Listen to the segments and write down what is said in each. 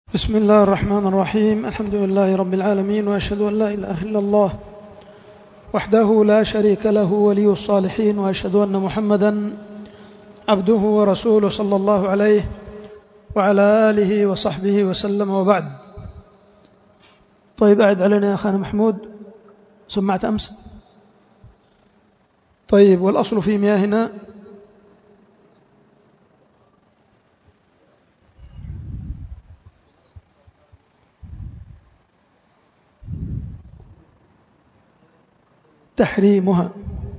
بسم الله الرحمن الرحيم. الحمد لله رب العالمين، وأشهد أن لا إله إلا الله وحده لا شريك له ولي الصالحين، وأشهد أن محمدا عبده ورسوله صلى الله عليه وعلى آله وصحبه وسلم، وبعد. طيب، أعد علينا يا أخانا محمود، سمعت أمس؟ طيب، والأصل في مياهنا تحريمها.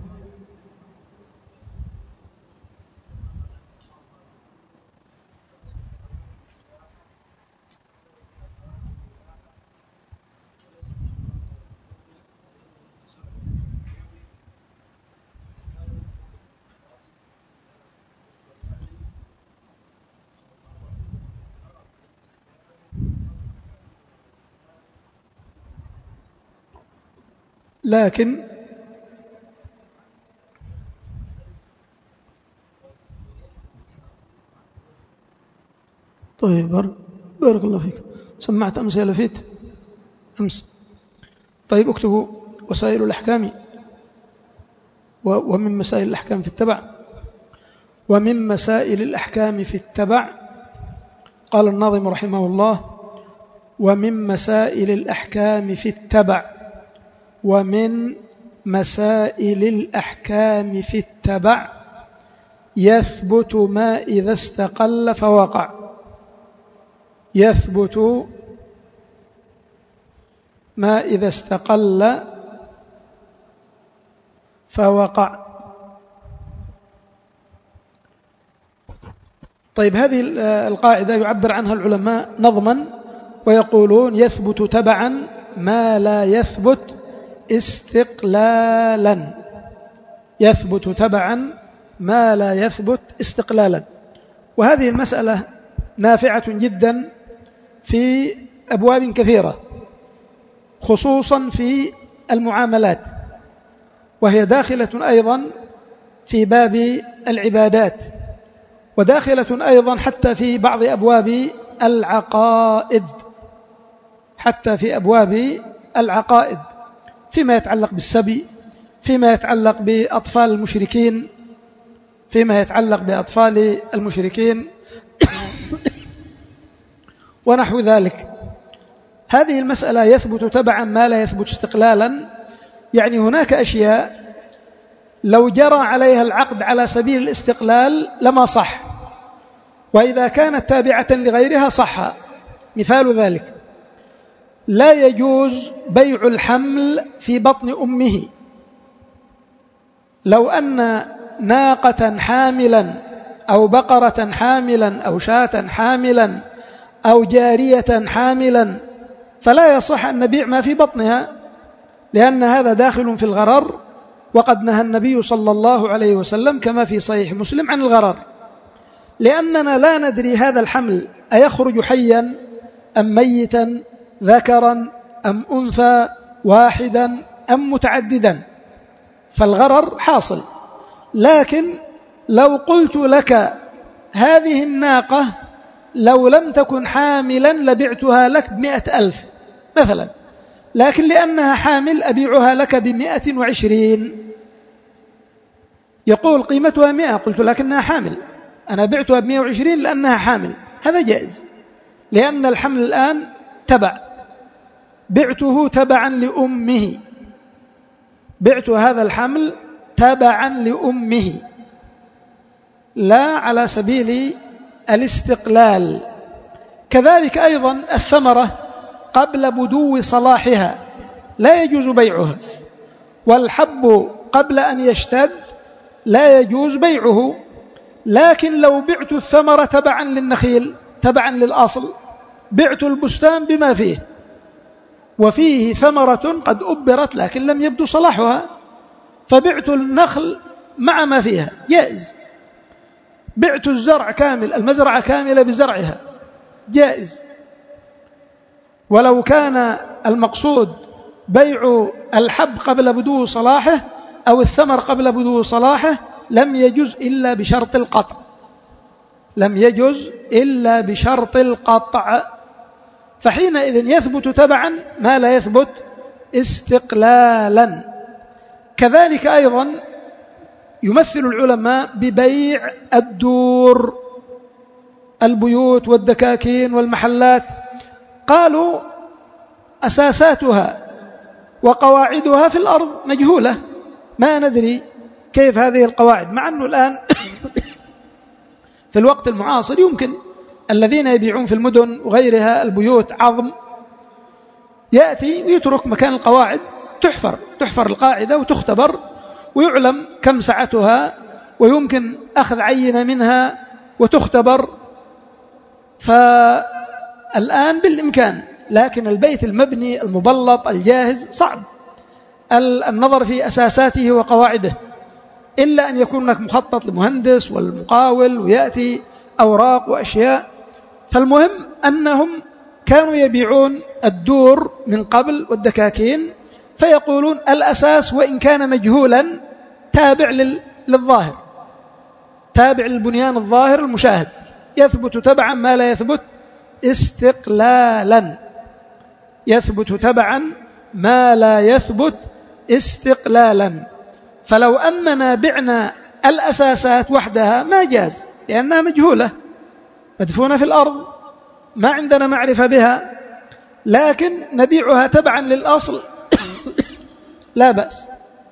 لكن طيب، بارك الله فيك. سمعت أمس يا لفيت؟ أمس. طيب، اكتبوا وسائل الأحكام، ومن مسائل الأحكام في التبع، ومن مسائل الأحكام في التبع. قال الناظم رحمه الله: ومن مسائل الأحكام في التبع، ومن مسائل الأحكام في التبع يثبت ما إذا استقل فوقع. يثبت ما إذا استقل فوقع. طيب، هذه القاعدة يعبر عنها العلماء نظما ويقولون: يثبت تبعا ما لا يثبت استقلالا. يثبت تبعا ما لا يثبت استقلالا. وهذه المسألة نافعة جدا في أبواب كثيرة، خصوصا في المعاملات، وهي داخلة أيضا في باب العبادات، وداخلة أيضا حتى في بعض أبواب العقائد، حتى في أبواب العقائد، فيما يتعلق بالسبي، فيما يتعلق بأطفال المشركين، فيما يتعلق بأطفال المشركين ونحو ذلك. هذه المسألة يثبت تبعا ما لا يثبت استقلالا، يعني هناك أشياء لو جرى عليها العقد على سبيل الاستقلال لما صح، وإذا كانت تابعة لغيرها صح. مثال ذلك: لا يجوز بيع الحمل في بطن أمه. لو أن ناقة حاملا أو بقرة حاملا أو شاة حاملا أو جارية حاملا، فلا يصح أن نبيع ما في بطنها، لأن هذا داخل في الغرر، وقد نهى النبي صلى الله عليه وسلم كما في صحيح مسلم عن الغرر، لأننا لا ندري هذا الحمل أيخرج حيا أم ميتا، ذكرا أم أنثى، واحدا أم متعددا، فالغرر حاصل. لكن لو قلت لك هذه الناقة لو لم تكن حاملا لبعتها لك ب100,000 مثلا، لكن لأنها حامل أبيعها لك ب120. يقول قيمتها 100، قلت لكنها حامل، أنا بعتها ب120 لأنها حامل، هذا جائز، لأن الحمل الآن تبع، بعته تبعا لأمه، بعت هذا الحمل تبعا لأمه، لا على سبيل الاستقلال. كذلك أيضا الثمرة قبل بدو صلاحها لا يجوز بيعها، والحب قبل أن يشتد لا يجوز بيعه. لكن لو بعت الثمرة تبعا للنخيل، تبعا للأصل، بعت البستان بما فيه وفيه ثمرة قد أبرت لكن لم يبدو صلاحها، فبعت النخل مع ما فيها، جائز. بعت الزرع كامل، المزرعة كاملة بزرعها، جائز. ولو كان المقصود بيع الحب قبل بدو صلاحه أو الثمر قبل بدو صلاحه لم يجوز إلا بشرط القطع، لم يجوز إلا بشرط القطع. فحينئذ يثبت تبعا ما لا يثبت استقلالا. كذلك أيضا يمثل العلماء ببيع الدور، البيوت والدكاكين والمحلات، قالوا أساساتها وقواعدها في الأرض مجهولة، ما ندري كيف هذه القواعد، مع أنه الآن في الوقت المعاصر يمكن الذين يبيعون في المدن وغيرها البيوت عظم يأتي ويترك مكان القواعد، تحفر القاعدة وتختبر ويعلم كم سعتها ويمكن أخذ عينة منها وتختبر. فالآن بالإمكان، لكن البيت المبني المبلط الجاهز صعب النظر في أساساته وقواعده، إلا أن يكون هناك مخطط لمهندس والمقاول ويأتي أوراق وأشياء. فالمهم أنهم كانوا يبيعون الدور من قبل والدكاكين، فيقولون الأساس وإن كان مجهولا تابع للظاهر، تابع للبنيان الظاهر المشاهد، يثبت تبعا ما لا يثبت استقلالا، يثبت تبعا ما لا يثبت استقلالا. فلو أننا بعنا الأساسات وحدها ما جاز، لأنها مجهولة مدفونة في الأرض ما عندنا معرفة بها، لكن نبيعها تبعا للأصل لا بأس،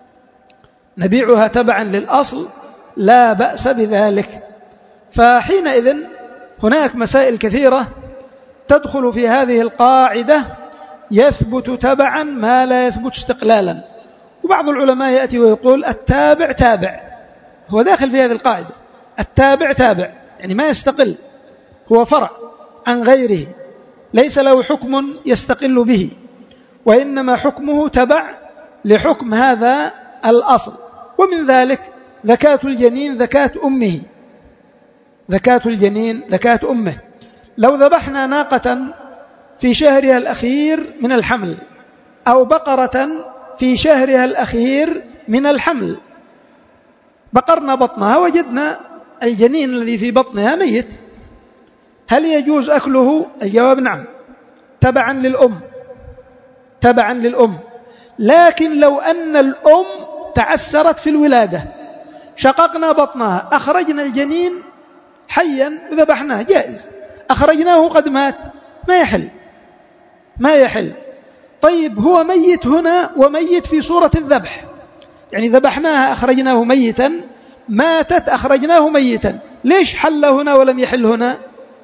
نبيعها تبعا للأصل لا بأس بذلك. فحينئذ هناك مسائل كثيرة تدخل في هذه القاعدة، يثبت تبعا ما لا يثبت استقلالا. وبعض العلماء يأتي ويقول التابع تابع، هو داخل في هذه القاعدة، التابع تابع يعني ما يستقل، هو فرع عن غيره، ليس له حكم يستقل به، وإنما حكمه تبع لحكم هذا الأصل. ومن ذلك زكاة الجنين زكاة أمه، زكاة الجنين زكاة أمه. لو ذبحنا ناقة في شهرها الأخير من الحمل أو بقرة في شهرها الأخير من الحمل، بقرنا بطنها وجدنا الجنين الذي في بطنها ميت، هل يجوز أكله؟ الجواب نعم، تبعا للأم، تبعا للأم. لكن لو أن الأم تعسرت في الولادة، شققنا بطنها، أخرجنا الجنين حيا وذبحناه جائز، أخرجناه قد مات ما يحل، ما يحل. طيب هو ميت هنا وميت في صورة الذبح، يعني ذبحناها أخرجناه ميتا، ماتت أخرجناه ميتا، ليش حل هنا ولم يحل هنا؟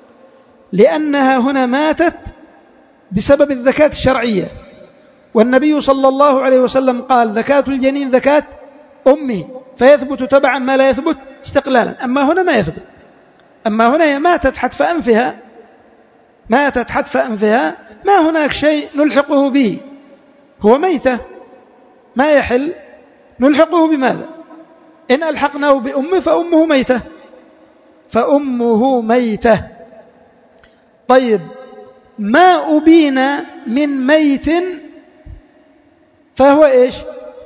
لأنها هنا ماتت بسبب الزكاة الشرعية، والنبي صلى الله عليه وسلم قال زكاة الجنين زكاة أمه، فيثبت تبعا ما لا يثبت استقلالا. أما هنا ما يثبت، أما هنا هي ماتت حتف أنفها، ماتت حتف أنفها، ما هناك شيء نلحقه به، هو ميتة ما يحل نلحقه بماذا؟ إن ألحقناه بأمه فأمه ميتة، فأمه ميتة. طيب ما أبين من ميت فهو إيش؟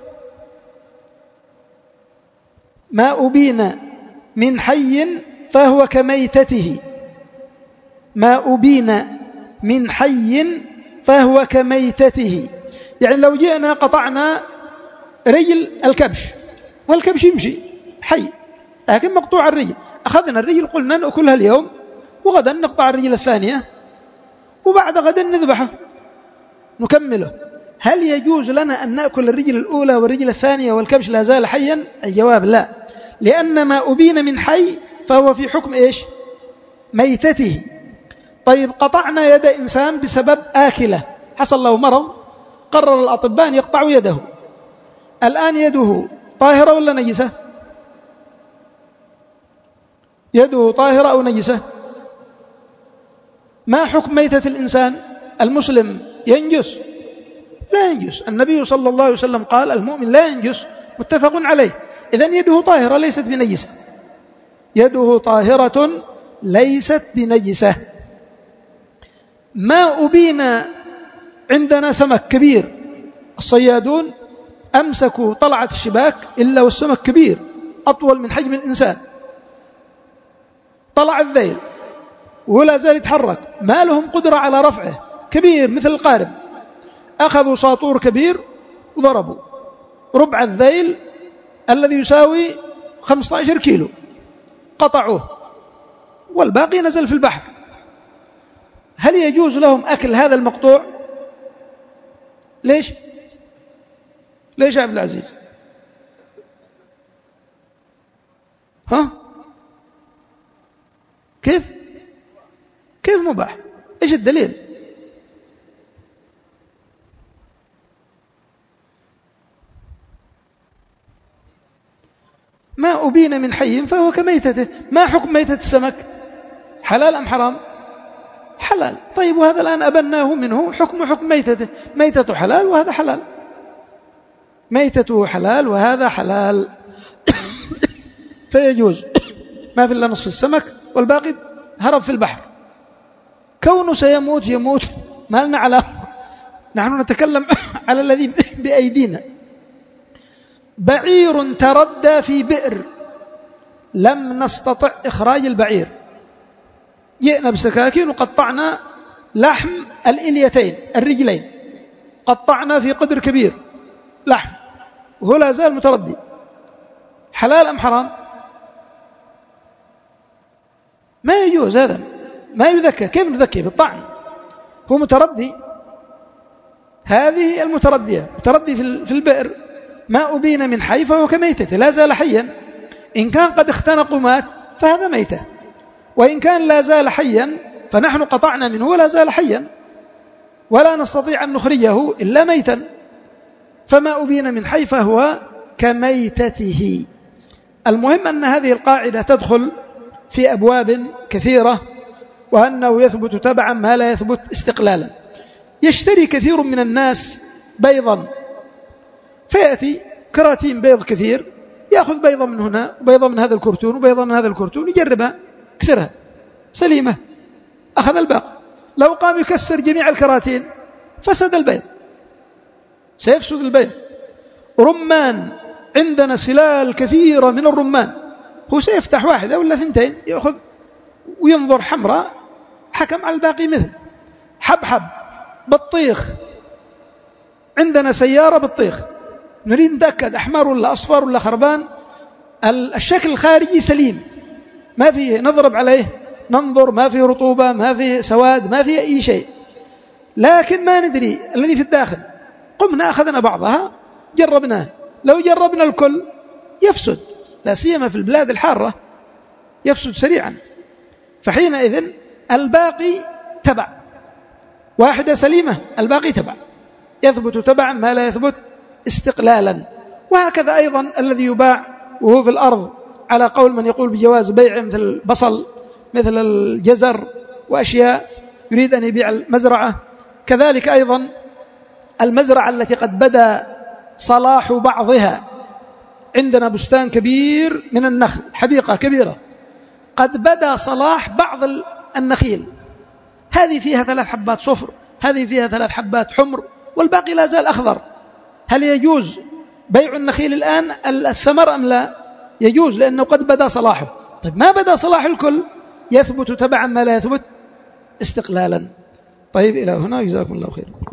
ما أبين من حي فهو كميتته، ما أبين من حي فهو كميتته. يعني لو جئنا قطعنا رجل الكبش، والكبش يمشي حي لكن مقطوع الرجل، أخذنا الرجل قلنا نأكلها اليوم، وغدا نقطع الرجل الثانية، وبعد غدا نذبحه نكمله، هل يجوز لنا أن نأكل الرجل الأولى والرجل الثانية والكبش لا زال حيا؟ الجواب لا، لأن ما أبين من حي فهو في حكم إيش؟ ميتته. طيب قطعنا يد إنسان بسبب آكلة، حصل له مرض، قرر الأطباء أن يقطعوا يده، الآن يده طاهرة ولا نجسة؟ يده طاهرة أو نجسة؟ ما حكم ميتة الإنسان المسلم؟ ينجس؟ لا ينجس، النبي صلى الله عليه وسلم قال المؤمن لا ينجس، متفق عليه. إذن يده طاهرة ليست بنجسة، يده طاهرة ليست بنجسة. ما أبين عندنا سمك كبير، الصيادون أمسكوا طلعة الشباك إلا والسمك كبير أطول من حجم الإنسان، طلع الذيل ولا زال يتحرك، ما لهم قدرة على رفعه، كبير مثل القارب، أخذوا ساطور كبير وضربوا ربع الذيل الذي يساوي 15 كيلو، قطعوه والباقي نزل في البحر. هل يجوز لهم أكل هذا المقطوع؟ ليش يا عبد العزيز؟ ها؟ كيف مباح؟ إيش الدليل؟ ما أبين من حي فهو كميتته. ما حكم ميتة السمك؟ حلال أم حرام؟ حلال. طيب وهذا الآن أبناه منه حكم ميتته، ميتته حلال وهذا حلال، ميتته حلال وهذا حلال. فيجوز، ما في إلا نصف السمك والباقي هرب في البحر. كونه يموت ما لنا علاقة، نحن نتكلم على الذي بأيدينا. بعير تردى في بئر لم نستطع إخراج البعير، جئنا بسكاكين وقطعنا لحم الإليتين الرجلين، قطعنا في قدر كبير لحم وهو لا زال متردي، حلال أم حرام؟ ما يجوز، هذا ما يذكى. كيف نذكي؟ بالطعن. هو متردي، هذه المتردية متردي في البئر، ما أبين من حي فهو كميتة لا زال حيا. إن كان قد اختنق مات فهذا ميتة، وإن كان لا زال حيا فنحن قطعنا منه ولا زال حيا ولا نستطيع أن نخرجه إلا ميتا. فما أبين من حي فهو كميتته. المهم أن هذه القاعدة تدخل في أبواب كثيرة، وأنه يثبت تبعا ما لا يثبت استقلالا. يشتري كثير من الناس بيضا، فيأتي كراتين بيض كثير، يأخذ بيضا من هنا وبيضا من هذا الكرتون وبيضا من هذا الكرتون، يجربها، كسرها سليمة، أخذ الباقي. لو قام يكسر جميع الكراتين فسد البيض، سيفسد البيض. رمان، عندنا سلال كثيرة من الرمان، هو سيفتح واحدة ولا ثنتين يأخذ وينظر حمراء، حكم على الباقي. مثل حبحب، بطيخ، عندنا سيارة بطيخ، نريد نتأكد أحمر ولا أصفر ولا خربان، الشكل الخارجي سليم ما فيه، نضرب عليه ننظر ما فيه رطوبة، ما فيه سواد، ما فيه أي شيء، لكن ما ندري الذي في الداخل. قمنا أخذنا بعضها جربناه، لو جربنا الكل يفسد، لا سيما في البلاد الحارة يفسد سريعا. فحينئذ الباقي تبع، واحدة سليمة الباقي تبع، يثبت تبعا ما لا يثبت استقلالا. وهكذا أيضا الذي يباع وهو في الأرض على قول من يقول بجواز بيع، مثل البصل، مثل الجزر وأشياء، يريد أن يبيع المزرعة. كذلك أيضا المزرعة التي قد بدا صلاح بعضها، عندنا بستان كبير من النخل، حديقة كبيرة، قد بدا صلاح بعض النخيل، هذه فيها 3 حبات صفر، هذه فيها 3 حبات حمر، والباقي لا زال أخضر. هل يجوز بيع النخيل الآن الثمر أم لا؟ يجوز، لأنه قد بدا صلاحه. طيب ما بدا صلاح الكل يثبت تبعا ما لا يثبت استقلالا. طيب إلى هنا، جزاكم الله خير.